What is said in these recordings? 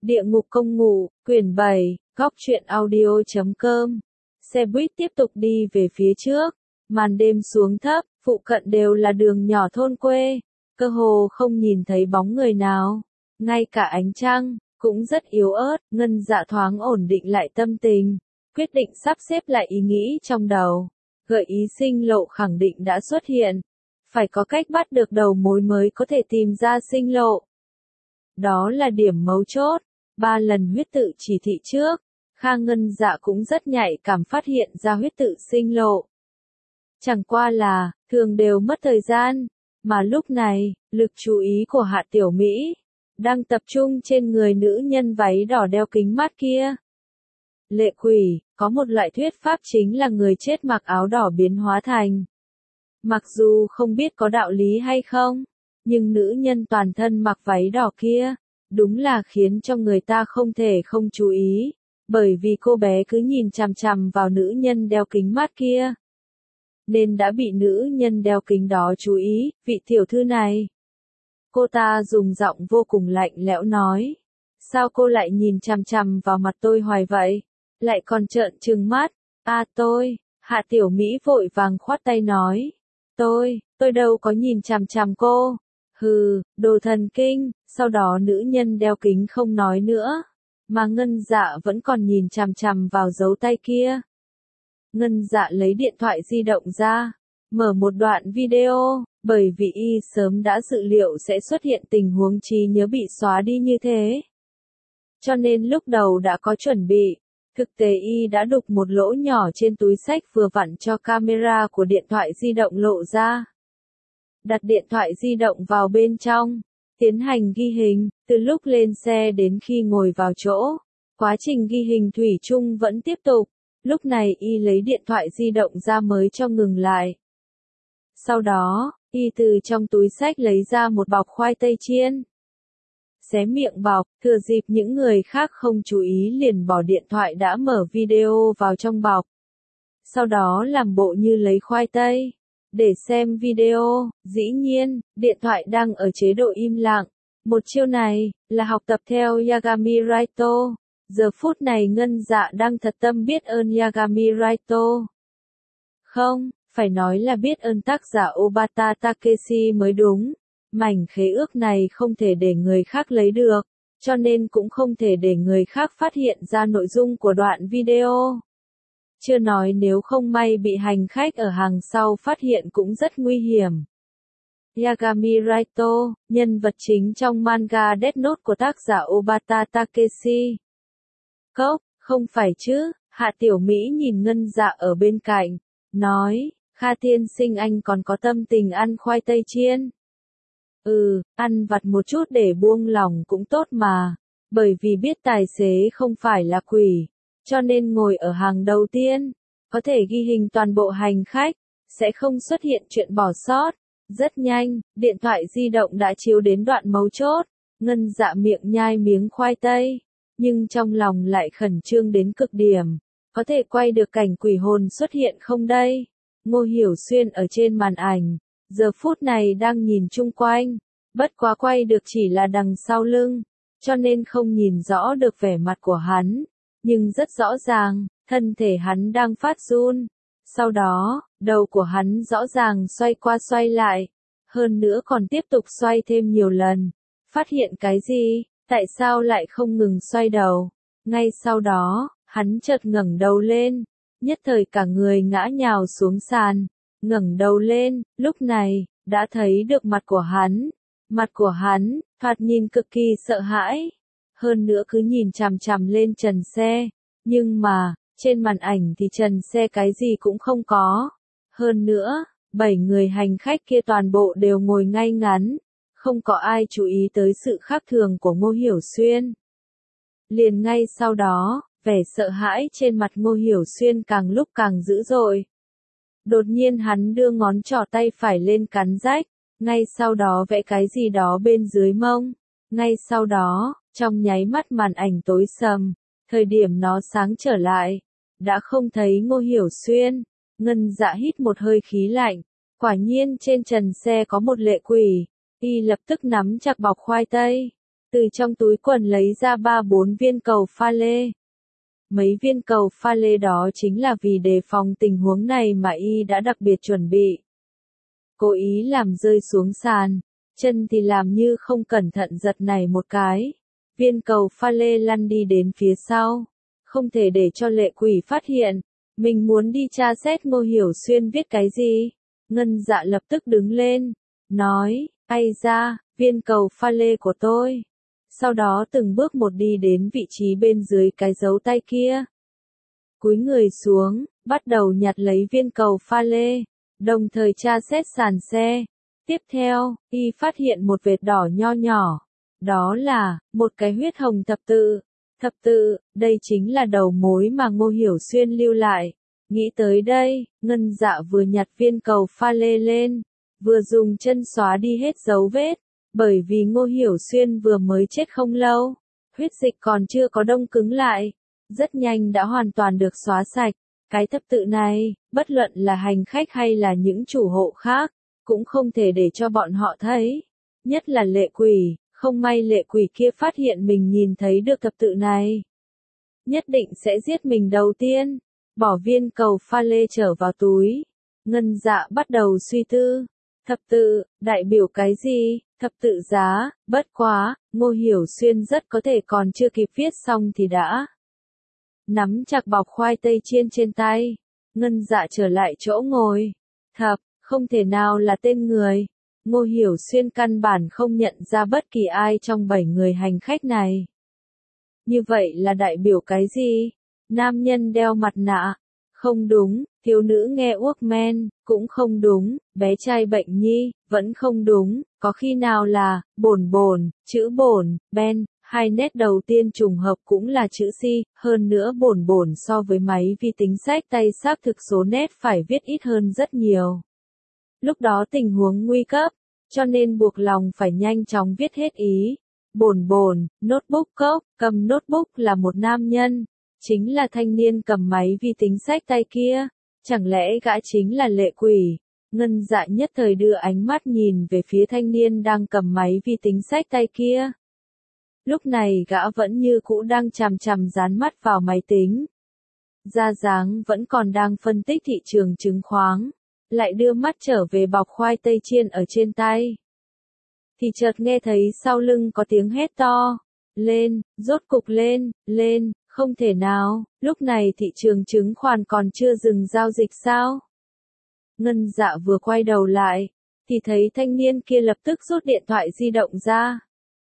Địa ngục công ngụ, quyển 7, góc truyện audio.com. Xe buýt tiếp tục đi về phía trước, màn đêm xuống thấp, phụ cận đều là đường nhỏ thôn quê, cơ hồ không nhìn thấy bóng người nào, ngay cả ánh trăng cũng rất yếu ớt. Ngân Dạ thoáng ổn định lại tâm tình, quyết định sắp xếp lại ý nghĩ trong đầu. Gợi ý sinh lộ khẳng định đã xuất hiện, phải có cách bắt được đầu mối mới có thể tìm ra sinh lộ. Đó là điểm mấu chốt. 3 lần huyết tự chỉ thị trước, Khang Ngân Dạ cũng rất nhạy cảm phát hiện ra huyết tự sinh lộ. Chẳng qua là, thường đều mất thời gian, mà lúc này, lực chú ý của Hạ Tiểu Mỹ đang tập trung trên người nữ nhân váy đỏ đeo kính mát kia. Lệ quỷ, có một loại thuyết pháp chính là người chết mặc áo đỏ biến hóa thành. Mặc dù không biết có đạo lý hay không, nhưng nữ nhân toàn thân mặc váy đỏ kia, đúng là khiến cho người ta không thể không chú ý, bởi vì cô bé cứ nhìn chằm chằm vào nữ nhân đeo kính mát kia. Nên đã bị nữ nhân đeo kính đó chú ý, vị tiểu thư này. Cô ta dùng giọng vô cùng lạnh lẽo nói. Sao cô lại nhìn chằm chằm vào mặt tôi hoài vậy? Lại còn trợn trừng mắt. Tôi, Hạ Tiểu Mỹ vội vàng khoát tay nói. Tôi đâu có nhìn chằm chằm cô. Hừ, đồ thần kinh. Sau đó nữ nhân đeo kính không nói nữa, mà Ngân Dạ vẫn còn nhìn chằm chằm vào dấu tay kia. Ngân Dạ lấy điện thoại di động ra, mở một đoạn video, bởi vì y sớm đã dự liệu sẽ xuất hiện tình huống trí nhớ bị xóa đi như thế. Cho nên lúc đầu đã có chuẩn bị, thực tế y đã đục một lỗ nhỏ trên túi xách vừa vặn cho camera của điện thoại di động lộ ra. Đặt điện thoại di động vào bên trong, tiến hành ghi hình, từ lúc lên xe đến khi ngồi vào chỗ. Quá trình ghi hình thủy chung vẫn tiếp tục, lúc này y lấy điện thoại di động ra mới cho ngừng lại. Sau đó, y từ trong túi xách lấy ra một bọc khoai tây chiên. Xé miệng bọc, thừa dịp những người khác không chú ý liền bỏ điện thoại đã mở video vào trong bọc. Sau đó làm bộ như lấy khoai tây để xem video. Dĩ nhiên, điện thoại đang ở chế độ im lặng. Một chiêu này là học tập theo Yagami Raito. Giờ phút này Ngân Dạ đang thật tâm biết ơn Yagami Raito. Không, phải nói là biết ơn tác giả Obata Takeshi mới đúng. Mảnh khế ước này không thể để người khác lấy được, cho nên cũng không thể để người khác phát hiện ra nội dung của đoạn video. Chưa nói nếu không may bị hành khách ở hàng sau phát hiện cũng rất nguy hiểm. Yagami Raito, nhân vật chính trong manga Death Note của tác giả Obata Takeshi. Cốc, không phải chứ, Hạ Tiểu Mỹ nhìn Ngân Dạ ở bên cạnh, nói, Kha tiên sinh anh còn có tâm tình ăn khoai tây chiên. Ăn vặt một chút để buông lòng cũng tốt mà, bởi vì biết tài xế không phải là quỷ, cho nên ngồi ở hàng đầu tiên, có thể ghi hình toàn bộ hành khách, sẽ không xuất hiện chuyện bỏ sót. Rất nhanh, điện thoại di động đã chiếu đến đoạn mấu chốt, Ngân Dạ miệng nhai miếng khoai tây, nhưng trong lòng lại khẩn trương đến cực điểm, có thể quay được cảnh quỷ hồn xuất hiện không đây? Ngô Hiểu Xuyên ở trên màn ảnh, giờ phút này đang nhìn chung quanh, bất quá quay được chỉ là đằng sau lưng, cho nên không nhìn rõ được vẻ mặt của hắn, nhưng rất rõ ràng, thân thể hắn đang phát run. Sau đó, đầu của hắn rõ ràng xoay qua xoay lại, hơn nữa còn tiếp tục xoay thêm nhiều lần. Phát hiện cái gì? Tại sao lại không ngừng xoay đầu? Ngay sau đó, hắn chợt ngẩng đầu lên, nhất thời cả người ngã nhào xuống sàn. Ngẩng đầu lên, lúc này, đã thấy được mặt của hắn. Mặt của hắn, thoạt nhìn cực kỳ sợ hãi. Hơn nữa cứ nhìn chằm chằm lên trần xe. Nhưng mà, trên màn ảnh thì trần xe cái gì cũng không có. Hơn nữa, 7 người hành khách kia toàn bộ đều ngồi ngay ngắn. Không có ai chú ý tới sự khác thường của Ngô Hiểu Xuyên. Liền ngay sau đó, vẻ sợ hãi trên mặt Ngô Hiểu Xuyên càng lúc càng dữ dội. Đột nhiên hắn đưa ngón trỏ tay phải lên cắn rách, ngay sau đó vẽ cái gì đó bên dưới mông. Ngay sau đó, trong nháy mắt màn ảnh tối sầm, thời điểm nó sáng trở lại, đã không thấy Ngô Hiểu Xuyên. Ngân Dạ hít một hơi khí lạnh, quả nhiên trên trần xe có một lệ quỷ, y lập tức nắm chặt bọc khoai tây, Từ trong túi quần lấy ra 3-4 viên cầu pha lê. Mấy viên cầu pha lê đó chính là vì đề phòng tình huống này mà y đã đặc biệt chuẩn bị. Cố ý làm rơi xuống sàn, chân thì làm như không cẩn thận giật này một cái. Viên cầu pha lê lăn đi đến phía sau. Không thể để cho Lệ Quỷ phát hiện. Mình muốn đi tra xét Ngô Hiểu Xuyên viết cái gì. Ngân Dạ lập tức đứng lên, nói, ai ra, viên cầu pha lê của tôi. Sau đó từng bước một đi đến vị trí bên dưới cái dấu tay kia. Cúi người xuống, bắt đầu nhặt lấy viên cầu pha lê, đồng thời tra xét sàn xe. Tiếp theo, y phát hiện một vệt đỏ nho nhỏ. Đó là, một cái huyết hồng thập tự. Thập tự, đây chính là đầu mối mà Ngô Hiểu Xuyên lưu lại. Nghĩ tới đây, Ngân Dạ vừa nhặt viên cầu pha lê lên, vừa dùng chân xóa đi hết dấu vết. Bởi vì Ngô Hiểu Xuyên vừa mới chết không lâu, huyết dịch còn chưa có đông cứng lại, rất nhanh đã hoàn toàn được xóa sạch. Cái thập tự này, bất luận là hành khách hay là những chủ hộ khác, cũng không thể để cho bọn họ thấy. Nhất là Lệ Quỷ, không may Lệ Quỷ kia phát hiện mình nhìn thấy được thập tự này. Nhất định sẽ giết mình đầu tiên. Bỏ viên cầu pha lê trở vào túi. Ngân Dạ bắt đầu suy tư. Thập tự, đại biểu cái gì? Thập tự giá, bất quá, Ngô Hiểu Xuyên rất có thể còn chưa kịp viết xong thì đã nắm chặt bọc khoai tây chiên trên tay. Ngân Dạ trở lại chỗ ngồi. Thập, không thể nào là tên người. Ngô Hiểu Xuyên căn bản không nhận ra bất kỳ ai trong 7 người hành khách này. Như vậy là đại biểu cái gì? Nam nhân đeo mặt nạ. Không đúng, thiếu nữ nghe Walkman, cũng không đúng, bé trai bệnh nhi, vẫn không đúng, có khi nào là, bổn, chữ bổn, Ben, hai nét đầu tiên trùng hợp cũng là chữ Si, hơn nữa bổn so với máy vi tính sách tay xác thực số nét phải viết ít hơn rất nhiều. Lúc đó tình huống nguy cấp, cho nên buộc lòng phải nhanh chóng viết hết ý. Bổn, notebook cốc, cầm notebook là một nam nhân. Chính là thanh niên cầm máy vi tính sách tay kia, chẳng lẽ gã chính là Lệ Quỷ? Ngân Dạ nhất thời đưa ánh mắt nhìn về phía thanh niên đang cầm máy vi tính sách tay kia. Lúc này gã vẫn như cũ đang chằm chằm dán mắt vào máy tính. Da dáng vẫn còn đang phân tích thị trường chứng khoán, lại đưa mắt trở về bọc khoai tây chiên ở trên tay. Thì chợt nghe thấy sau lưng có tiếng hét to, lên, rốt cục lên. Không thể nào, lúc này thị trường chứng khoán còn chưa dừng giao dịch sao? Ngân Dạ vừa quay đầu lại, thì thấy thanh niên kia lập tức rút điện thoại di động ra.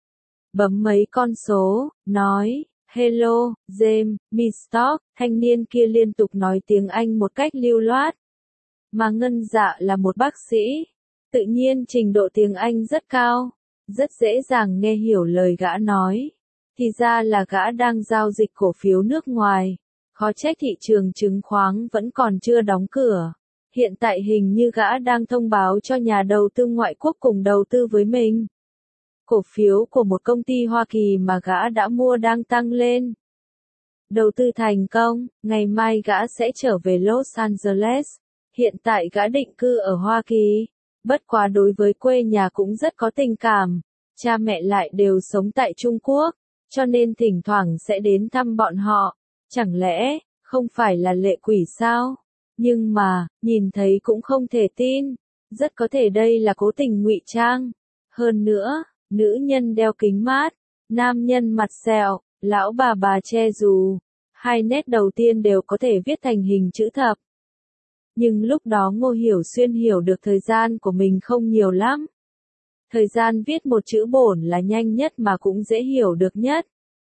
Bấm mấy con số, nói, hello, James, Mistock, thanh niên kia liên tục nói tiếng Anh một cách lưu loát. Mà Ngân Dạ là một bác sĩ, tự nhiên trình độ tiếng Anh rất cao, rất dễ dàng nghe hiểu lời gã nói. Thì ra là gã đang giao dịch cổ phiếu nước ngoài, khó trách thị trường chứng khoán vẫn còn chưa đóng cửa. Hiện tại hình như gã đang thông báo cho nhà đầu tư ngoại quốc cùng đầu tư với mình. Cổ phiếu của một công ty Hoa Kỳ mà gã đã mua đang tăng lên. Đầu tư thành công, ngày mai gã sẽ trở về Los Angeles. Hiện tại gã định cư ở Hoa Kỳ. Bất quá đối với quê nhà cũng rất có tình cảm. Cha mẹ lại đều sống tại Trung Quốc. Cho nên thỉnh thoảng sẽ đến thăm bọn họ. Chẳng lẽ, không phải là Lệ Quỷ sao? Nhưng mà, nhìn thấy cũng không thể tin. Rất có thể đây là cố tình ngụy trang. Hơn nữa, nữ nhân đeo kính mát, nam nhân mặt sẹo, lão bà che dù. Hai nét đầu tiên đều có thể viết thành hình chữ thập. Nhưng lúc đó Ngô Hiểu Xuyên hiểu được thời gian của mình không nhiều lắm. Thời gian viết một chữ bổn là nhanh nhất mà cũng dễ hiểu được nhất.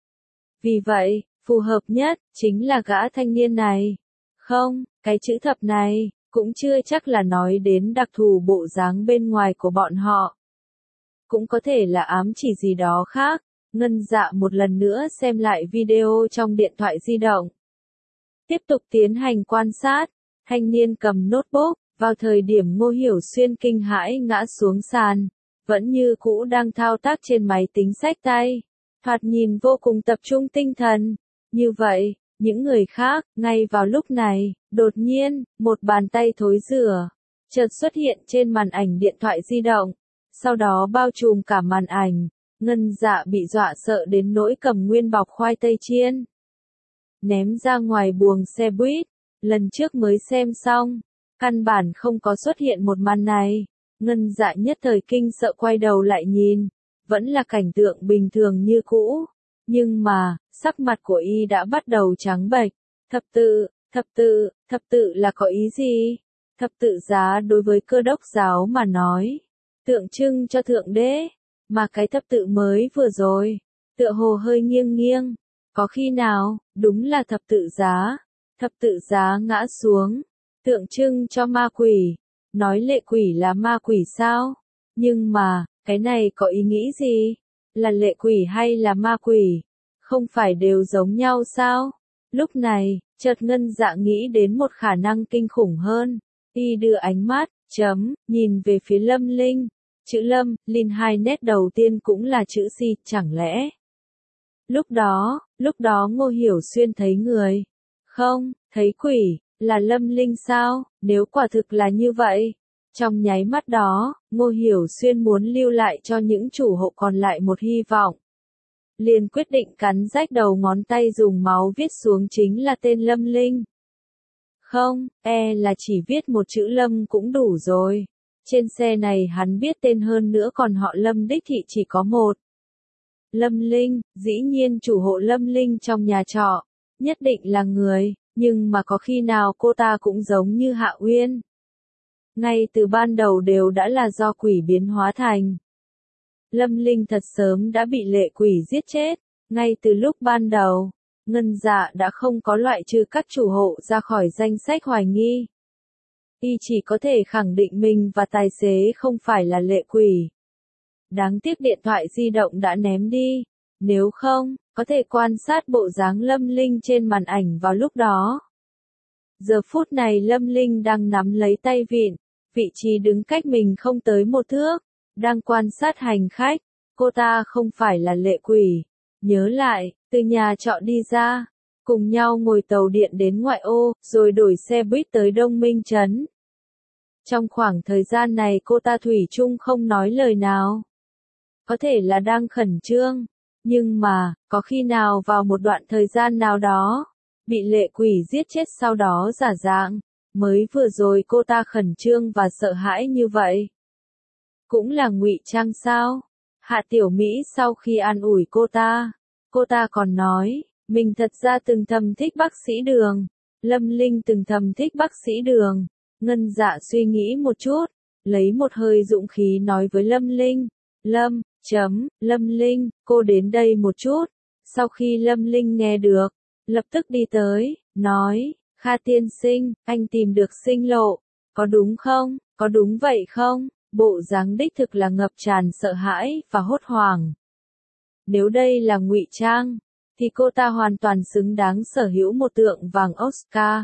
Vì vậy, phù hợp nhất, chính là gã thanh niên này. Không, cái chữ thập này, cũng chưa chắc là nói đến đặc thù bộ dáng bên ngoài của bọn họ. Cũng có thể là ám chỉ gì đó khác. Ngân Dạ một lần nữa xem lại video trong điện thoại di động. Tiếp tục tiến hành quan sát, thanh niên cầm notebook, vào thời điểm Ngô Hiểu Xuyên kinh hãi ngã xuống sàn, vẫn như cũ đang thao tác trên máy tính xách tay, thoạt nhìn vô cùng tập trung tinh thần. Như vậy, những người khác, ngay vào lúc này, đột nhiên, một bàn tay thối rửa, chợt xuất hiện trên màn ảnh điện thoại di động, sau đó bao trùm cả màn ảnh, Ngân Dạ bị dọa sợ đến nỗi cầm nguyên bọc khoai tây chiên ném ra ngoài buồng xe buýt. Lần trước mới xem xong, căn bản không có xuất hiện một màn này. Ngân Dạ nhất thời kinh sợ quay đầu lại nhìn, vẫn là cảnh tượng bình thường như cũ. Nhưng mà, sắc mặt của y đã bắt đầu trắng bệch. Thập tự là có ý gì? Thập tự giá đối với Cơ đốc giáo mà nói, tượng trưng cho thượng đế, mà cái thập tự mới vừa rồi, tựa hồ hơi nghiêng nghiêng. Có khi nào, đúng là thập tự giá ngã xuống, tượng trưng cho ma quỷ, nói lệ quỷ là ma quỷ sao? Nhưng mà, cái này có ý nghĩ gì? Là lệ quỷ hay là ma quỷ? Không phải đều giống nhau sao? Lúc này, chợt Ngân Dạ nghĩ đến một khả năng kinh khủng hơn. Y đưa ánh mắt, nhìn về phía Lâm Linh. Chữ Lâm, Linh hai nét đầu tiên cũng là chữ Si, chẳng lẽ? Lúc đó Ngô Hiểu Xuyên thấy người. Không, thấy quỷ, là Lâm Linh sao? Nếu quả thực là như vậy. Trong nháy mắt đó, Ngô Hiểu Xuyên muốn lưu lại cho những chủ hộ còn lại một hy vọng. Liền quyết định cắn rách đầu ngón tay dùng máu viết xuống chính là tên Lâm Linh. Không, là chỉ viết một chữ Lâm cũng đủ rồi. Trên xe này hắn biết tên hơn nữa còn họ Lâm đích thị chỉ có một. Lâm Linh, dĩ nhiên chủ hộ Lâm Linh trong nhà trọ, nhất định là người, nhưng mà có khi nào cô ta cũng giống như Hạ Uyên. Ngay từ ban đầu đều đã là do quỷ biến hóa thành. Lâm Linh thật sớm đã bị lệ quỷ giết chết, ngay từ lúc ban đầu, Ngân Dạ đã không có loại trừ các chủ hộ ra khỏi danh sách hoài nghi. Y chỉ có thể khẳng định mình và tài xế không phải là lệ quỷ. Đáng tiếc điện thoại di động đã ném đi, nếu không, có thể quan sát bộ dáng Lâm Linh trên màn ảnh vào lúc đó. Giờ phút này Lâm Linh đang nắm lấy tay vịn, vị trí đứng cách mình không tới một thước, đang quan sát hành khách. Cô ta không phải là lệ quỷ. Nhớ lại, từ nhà trọ đi ra, cùng nhau ngồi tàu điện đến ngoại ô, rồi đổi xe buýt tới Đông Minh Trấn. Trong khoảng thời gian này cô ta thủy chung không nói lời nào. Có thể là đang khẩn trương, nhưng mà, có khi nào vào một đoạn thời gian nào đó, bị lệ quỷ giết chết sau đó giả dạng, mới vừa rồi cô ta khẩn trương và sợ hãi như vậy. Cũng là ngụy trang sao? Hạ Tiểu Mỹ sau khi an ủi cô ta còn nói, mình thật ra từng thầm thích bác sĩ Đường. Lâm Linh từng thầm thích bác sĩ Đường. Ngân Dạ suy nghĩ một chút, lấy một hơi dũng khí nói với Lâm Linh, Lâm Linh, cô đến đây một chút. Sau khi Lâm Linh nghe được, lập tức đi tới, nói, Kha tiên sinh, anh tìm được sinh lộ, có đúng không, có đúng vậy không? Bộ dáng đích thực là ngập tràn sợ hãi và hốt hoảng. Nếu đây là ngụy trang, thì cô ta hoàn toàn xứng đáng sở hữu một tượng vàng Oscar.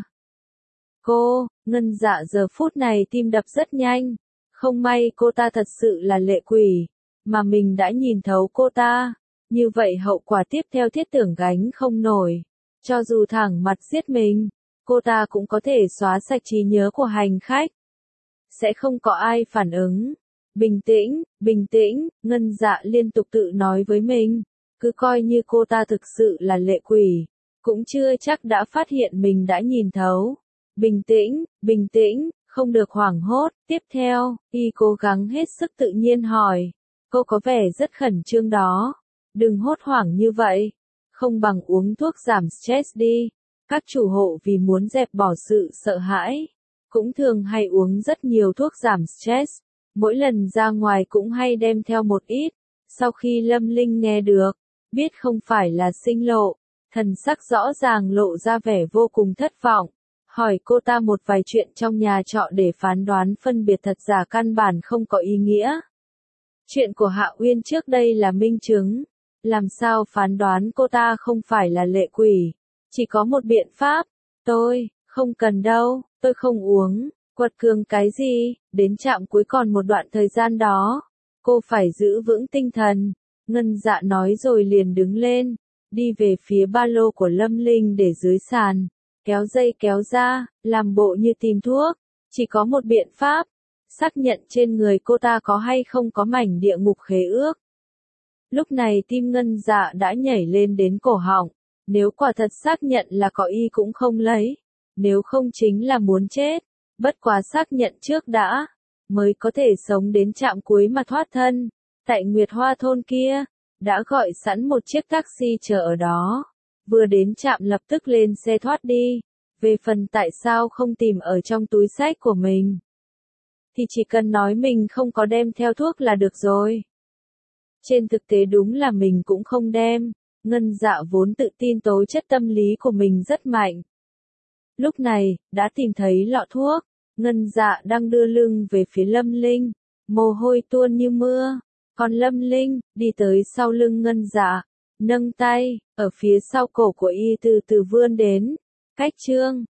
Ngân Dạ giờ phút này tim đập rất nhanh. Không may cô ta thật sự là lệ quỷ, mà mình đã nhìn thấu cô ta. Như vậy hậu quả tiếp theo thiết tưởng gánh không nổi. Cho dù thẳng mặt giết mình, cô ta cũng có thể xóa sạch trí nhớ của hành khách. Sẽ không có ai phản ứng. Bình tĩnh, Ngân Dạ liên tục tự nói với mình. Cứ coi như cô ta thực sự là lệ quỷ, cũng chưa chắc đã phát hiện mình đã nhìn thấu. Bình tĩnh, không được hoảng hốt. Tiếp theo, y cố gắng hết sức tự nhiên hỏi. Cô có vẻ rất khẩn trương đó. Đừng hốt hoảng như vậy. Không bằng uống thuốc giảm stress đi. Các chủ hộ vì muốn dẹp bỏ sự sợ hãi, cũng thường hay uống rất nhiều thuốc giảm stress. Mỗi lần ra ngoài cũng hay đem theo một ít. Sau khi Lâm Linh nghe được, biết không phải là sinh lộ, thần sắc rõ ràng lộ ra vẻ vô cùng thất vọng. Hỏi cô ta một vài chuyện trong nhà trọ để phán đoán phân biệt thật giả căn bản không có ý nghĩa. Chuyện của Hạ Uyên trước đây là minh chứng. Làm sao phán đoán cô ta không phải là lệ quỷ? Chỉ có một biện pháp. Tôi, không cần đâu, tôi không uống. Quật cường cái gì? Đến trạm cuối còn một đoạn thời gian đó. Cô phải giữ vững tinh thần. Ngân Dạ nói rồi liền đứng lên, đi về phía ba lô của Lâm Linh để dưới sàn, kéo dây kéo ra, làm bộ như tìm thuốc. Chỉ có một biện pháp, xác nhận trên người cô ta có hay không có mảnh địa ngục khế ước. Lúc này tim Ngân Dạ đã nhảy lên đến cổ họng, nếu quả thật xác nhận là có y cũng không lấy, nếu không chính là muốn chết, bất quá xác nhận trước đã, mới có thể sống đến trạm cuối mà thoát thân. Tại Nguyệt Hoa thôn kia, đã gọi sẵn một chiếc taxi chờ ở đó, vừa đến trạm lập tức lên xe thoát đi. Về phần tại sao không tìm ở trong túi xách của mình, thì chỉ cần nói mình không có đem theo thuốc là được rồi. Trên thực tế đúng là mình cũng không đem, Ngân Dạ vốn tự tin tố chất tâm lý của mình rất mạnh. Lúc này, đã tìm thấy lọ thuốc, Ngân Dạ đang đưa lưng về phía Lâm Linh, mồ hôi tuôn như mưa, còn Lâm Linh, đi tới sau lưng Ngân Dạ, nâng tay, ở phía sau cổ của y từ từ vươn đến, cách chương.